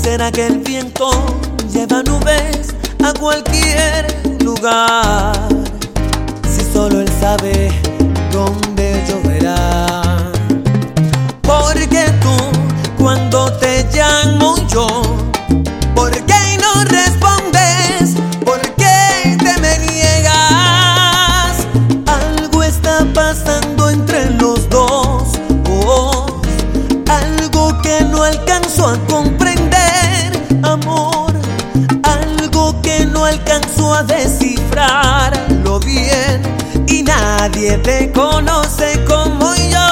¿Será que el viento lleva nubes a cualquier lugar? Si solo él sabe dónde lloverá. Porque tú, cuando te llamo yo, ¿por qué no respondes? ¿Por qué te me niegas? Algo está pasando entre los dos, algo que no alcanzo a comprender, amor, algo que no alcanzo a descifrarlo bien, y nadie te conoce como yo.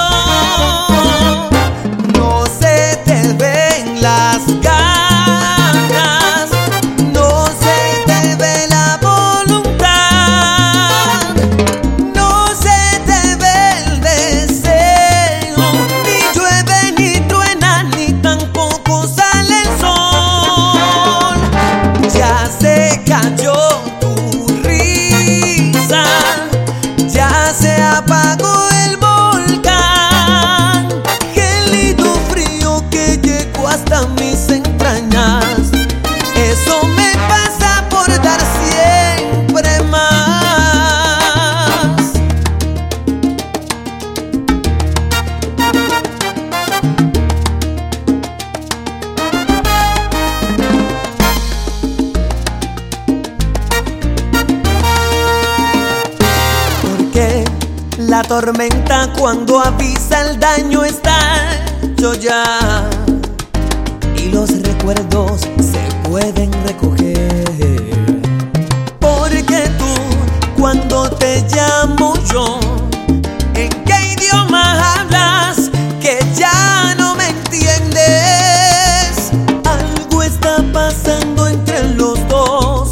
No se te ven las ganas, no se te ve la voluntad, no se te ve el deseo, ni llueve ni truena, ni tampoco sale el sol. Ya se cayó tu risa, ya se apagó el volcán, gélido frío que llegó hasta mis entrañas. Eso me pasa por dar siempre más. Porque la tormenta, cuando avisa el daño, está hecho ya, y los recuerdos se pueden recoger. Porque tú, cuando te llamo yo, ¿en qué idioma hablas que ya no me entiendes? Algo está pasando entre los dos,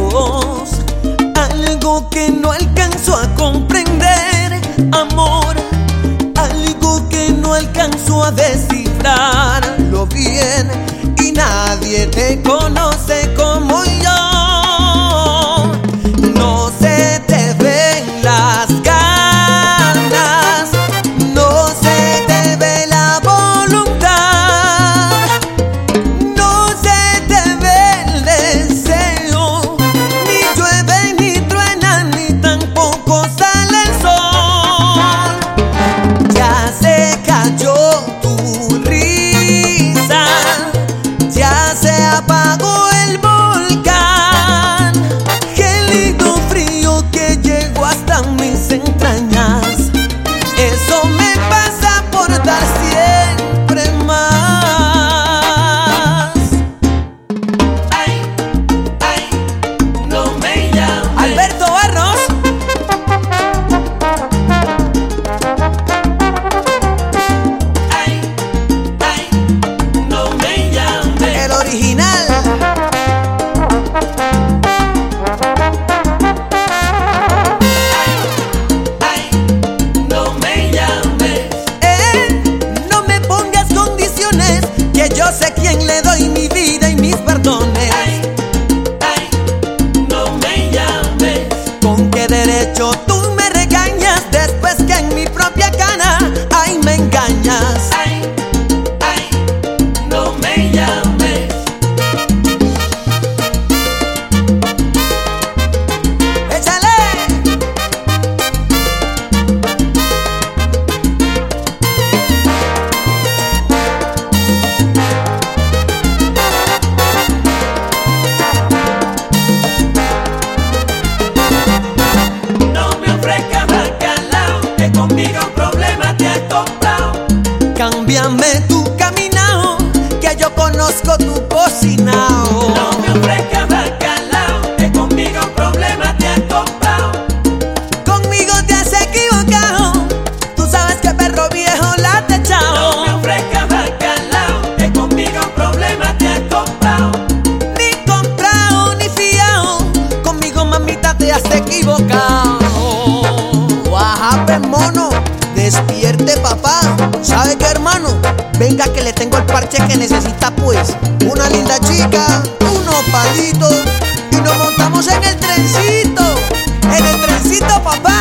algo que no alcanzo a comprender, amor, algo que no alcanzo a descifrarlo bien, y nadie te conoce como yo. No se te ven las ganas, no se te ve la voluntad, no se te ve el deseo, ni llueve ni truena, ni tampoco sale el sol. Ya se cayó tu risa, ya se apagó el volcán, gélido frío que llegó hasta mis entrañas. Eso me pasa por dar siempre más. Ay, ay, no me llames. Alberto Barros. Ay, ay, no me llames. El original. Ay, no me llames. No me pongas condiciones, que yo sé quién le doy mi vida y mis perdones. Ay, ay, no me llames. ¿Con qué derecho tú me regañas después que en mi propia cana, ay, me engañas? Ay, ay, no me llames. ¡Échale! No me ofrezcas bacalao, que conmigo un problema te has comprado. Cámbiame tu caminao, que yo conozco tu cocinao. No me ofrezcas bacalao, que conmigo un problema te has comprado. Conmigo te has equivocado, tú sabes que perro viejo la te No me echao. ofrezcas bacalao, que conmigo un problema te has comprado. Ni comprado ni fiao, conmigo mamita te has equivocado. Guajape mono, despierte papá. ¿Sabe qué, hermano? Venga que le tengo el parche que necesita, pues. Una linda chica, unos palitos, y nos montamos en el trencito papá.